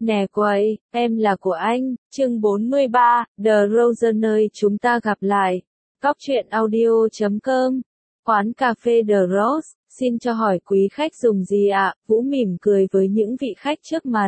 Nè quầy, em là của anh, chương 43, The Rose nơi chúng ta gặp lại. Góc truyện audio.com. Quán cà phê The Rose, xin cho hỏi quý khách dùng gì ạ? Vũ mỉm cười với những vị khách trước mặt.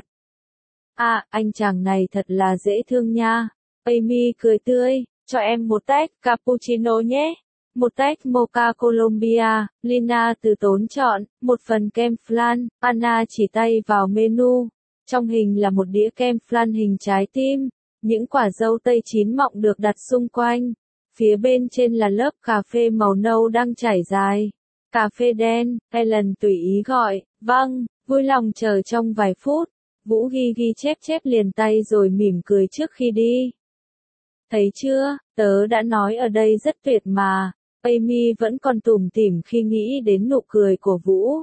À, anh chàng này thật là dễ thương nha. Amy cười tươi, cho em một tách cappuccino nhé. Một tách mocha Colombia, Lina từ tốn chọn, một phần kem flan, Anna chỉ tay vào menu. Trong hình là một đĩa kem flan hình trái tim, những quả dâu tây chín mọng được đặt xung quanh. Phía bên trên là lớp cà phê màu nâu đang chảy dài. Cà phê đen, Ellen tùy ý gọi, vâng, vui lòng chờ trong vài phút. Vũ ghi chép liền tay rồi mỉm cười trước khi đi. Thấy chưa, tớ đã nói ở đây rất tuyệt mà. Amy vẫn còn tủm tỉm khi nghĩ đến nụ cười của Vũ.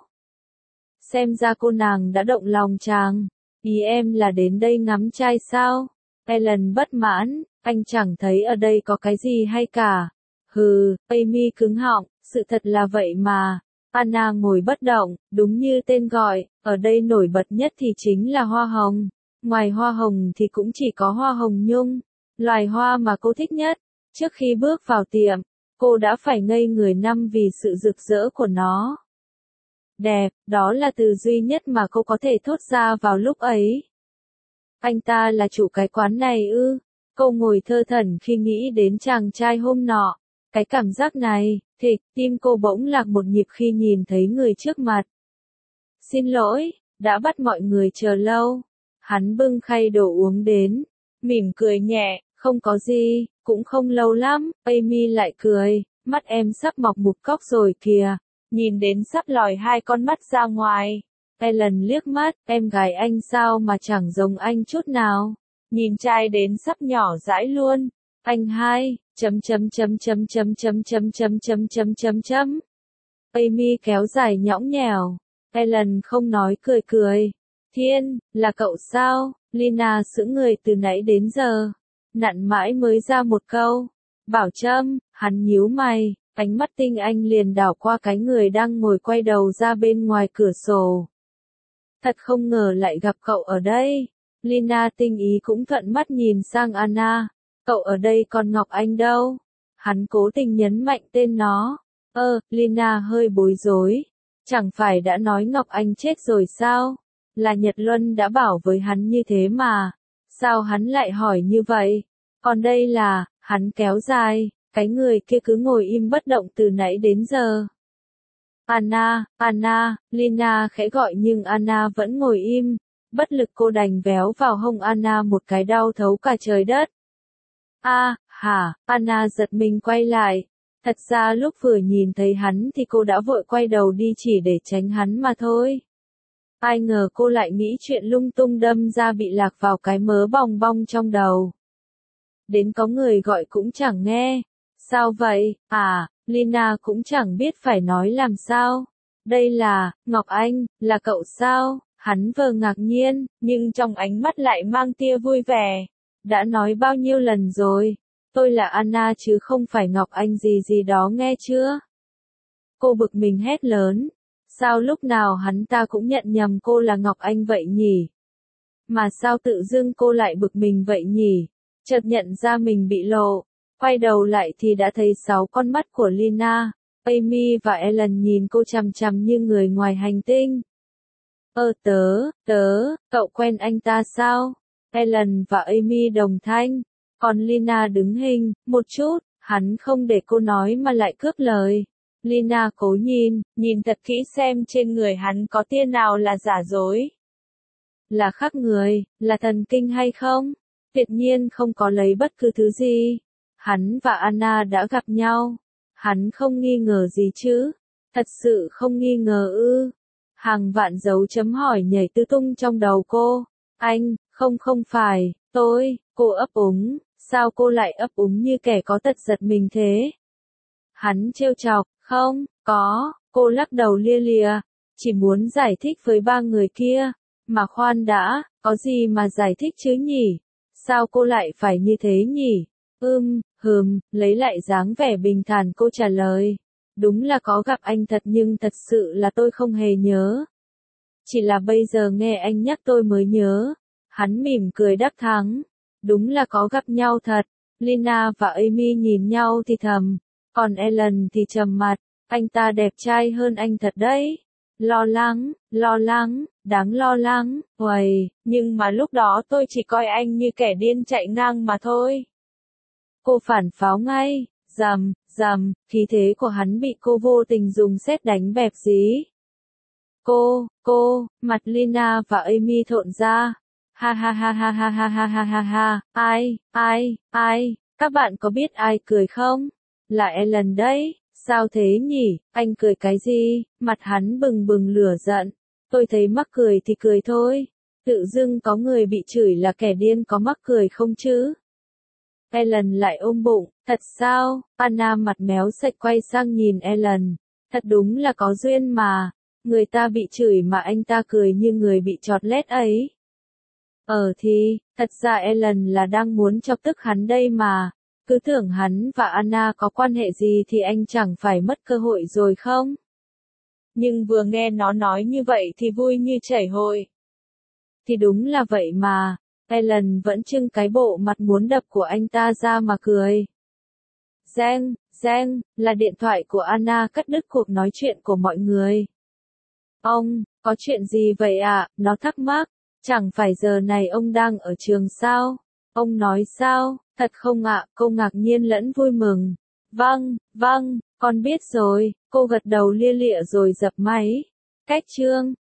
Xem ra cô nàng đã động lòng chàng. Ý em là đến đây ngắm trai sao? Ellen bất mãn, anh chẳng thấy ở đây có cái gì hay cả. Hừ, Amy cứng họng, sự thật là vậy mà. Anna ngồi bất động, đúng như tên gọi, ở đây nổi bật nhất thì chính là hoa hồng. Ngoài hoa hồng thì cũng chỉ có hoa hồng nhung, loài hoa mà cô thích nhất. Trước khi bước vào tiệm, cô đã phải ngây người năm vì sự rực rỡ của nó. Đẹp, đó là từ duy nhất mà cô có thể thốt ra vào lúc ấy. Anh ta là chủ cái quán này ư? Cô ngồi thơ thẩn khi nghĩ đến chàng trai hôm nọ. Cái cảm giác này, thịch, tim cô bỗng lạc một nhịp khi nhìn thấy người trước mặt. Xin lỗi, đã bắt mọi người chờ lâu. Hắn bưng khay đồ uống đến, mỉm cười nhẹ, không có gì, cũng không lâu lắm. Amy lại cười, mắt em sắp mọc một cóc rồi kìa. Nhìn đến sắp lòi hai con mắt ra ngoài. Ellen liếc mắt, em gái anh sao mà chẳng giống anh chút nào. Nhìn trai đến sắp nhỏ dãi luôn. Anh hai, chấm. Amy kéo dài nhõng nhẽo. Ellen không nói cười. Thiên, là cậu sao? Lina sững người từ nãy đến giờ. Nặn mãi mới ra một câu. Bảo Trâm, hắn nhíu mày. Ánh mắt tinh anh liền đảo qua cái người đang ngồi quay đầu ra bên ngoài cửa sổ. Thật không ngờ lại gặp cậu ở đây. Lina tinh ý cũng thuận mắt nhìn sang Anna. Cậu ở đây còn Ngọc Anh đâu? Hắn cố tình nhấn mạnh tên nó. Lina hơi bối rối. Chẳng phải đã nói Ngọc Anh chết rồi sao? Là Nhật Luân đã bảo với hắn như thế mà. Sao hắn lại hỏi như vậy? Còn đây là, hắn kéo dài. Cái người kia cứ ngồi im bất động từ nãy đến giờ. Anna, Lina khẽ gọi nhưng Anna vẫn ngồi im. Bất lực cô đành véo vào hông Anna một cái đau thấu cả trời đất. Anna giật mình quay lại. Thật ra lúc vừa nhìn thấy hắn thì cô đã vội quay đầu đi chỉ để tránh hắn mà thôi. Ai ngờ cô lại nghĩ chuyện lung tung đâm ra bị lạc vào cái mớ bong bong trong đầu. Đến có người gọi cũng chẳng nghe. Sao vậy? Lina cũng chẳng biết phải nói làm sao. Đây là, Ngọc Anh, là cậu sao? Hắn vờ ngạc nhiên, nhưng trong ánh mắt lại mang tia vui vẻ. Đã nói bao nhiêu lần rồi, tôi là Anna chứ không phải Ngọc Anh gì đó nghe chưa? Cô bực mình hét lớn. Sao lúc nào hắn ta cũng nhận nhầm cô là Ngọc Anh vậy nhỉ? Mà sao tự dưng cô lại bực mình vậy nhỉ? Chợt nhận ra mình bị lộ. Quay đầu lại thì đã thấy 6 con mắt của Lina, Amy và Ellen nhìn cô chằm chằm như người ngoài hành tinh. Cậu quen anh ta sao? Ellen và Amy đồng thanh. Còn Lina đứng hình, một chút, hắn không để cô nói mà lại cướp lời. Lina cố nhìn thật kỹ xem trên người hắn có tia nào là giả dối. Là khác người, là thần kinh hay không? Tuyệt nhiên không có lấy bất cứ thứ gì. Hắn và Anna đã gặp nhau. Hắn không nghi ngờ gì chứ? Thật sự không nghi ngờ ư? Hàng vạn dấu chấm hỏi nhảy tứ tung trong đầu cô. Anh, không phải, cô ấp úng. Sao cô lại ấp úng như kẻ có tật giật mình thế? Hắn trêu chọc, không, có, cô lắc đầu lia lịa. Chỉ muốn giải thích với 3 người kia. Mà khoan đã, có gì mà giải thích chứ nhỉ? Sao cô lại phải như thế nhỉ? Lấy lại dáng vẻ bình thản cô trả lời. Đúng là có gặp anh thật nhưng thật sự là tôi không hề nhớ. Chỉ là bây giờ nghe anh nhắc tôi mới nhớ. Hắn mỉm cười đắc thắng. Đúng là có gặp nhau thật. Lina và Amy nhìn nhau thì thầm. Còn Alan thì trầm mặt. Anh ta đẹp trai hơn anh thật đấy. Lo lắng, đáng lo lắng, uầy, nhưng mà lúc đó tôi chỉ coi anh như kẻ điên chạy ngang mà thôi. Cô phản pháo ngay, rầm, khí thế của hắn bị cô vô tình dùng sét đánh bẹp dí. Mặt Lina và Amy thộn ra. Ha ha ha ha ha ha ha ha ha ha, ai, các bạn có biết ai cười không? Là Alan đấy. Sao thế nhỉ, anh cười cái gì? Mặt hắn bừng bừng lửa giận. Tôi thấy mắc cười thì cười thôi. Tự dưng có người bị chửi là kẻ điên có mắc cười không chứ? Alan lại ôm bụng. Thật sao? Anna mặt méo sạch quay sang nhìn Alan. Thật đúng là có duyên mà. Người ta bị chửi mà anh ta cười như người bị chọt lét ấy. Thật ra Alan là đang muốn chọc tức hắn đây mà. Cứ tưởng hắn và Anna có quan hệ gì thì anh chẳng phải mất cơ hội rồi không? Nhưng vừa nghe nó nói như vậy thì vui như chảy hội. Thì đúng là vậy mà. Alan vẫn trưng cái bộ mặt muốn đập của anh ta ra mà cười. Reng, là điện thoại của Anna cắt đứt cuộc nói chuyện của mọi người. Ông, có chuyện gì vậy ạ? Nó thắc mắc. Chẳng phải giờ này ông đang ở trường sao? Ông nói sao? Thật không ạ? Cô ngạc nhiên lẫn vui mừng. Vâng, con biết rồi. Cô gật đầu lia lịa rồi dập máy. Cách chương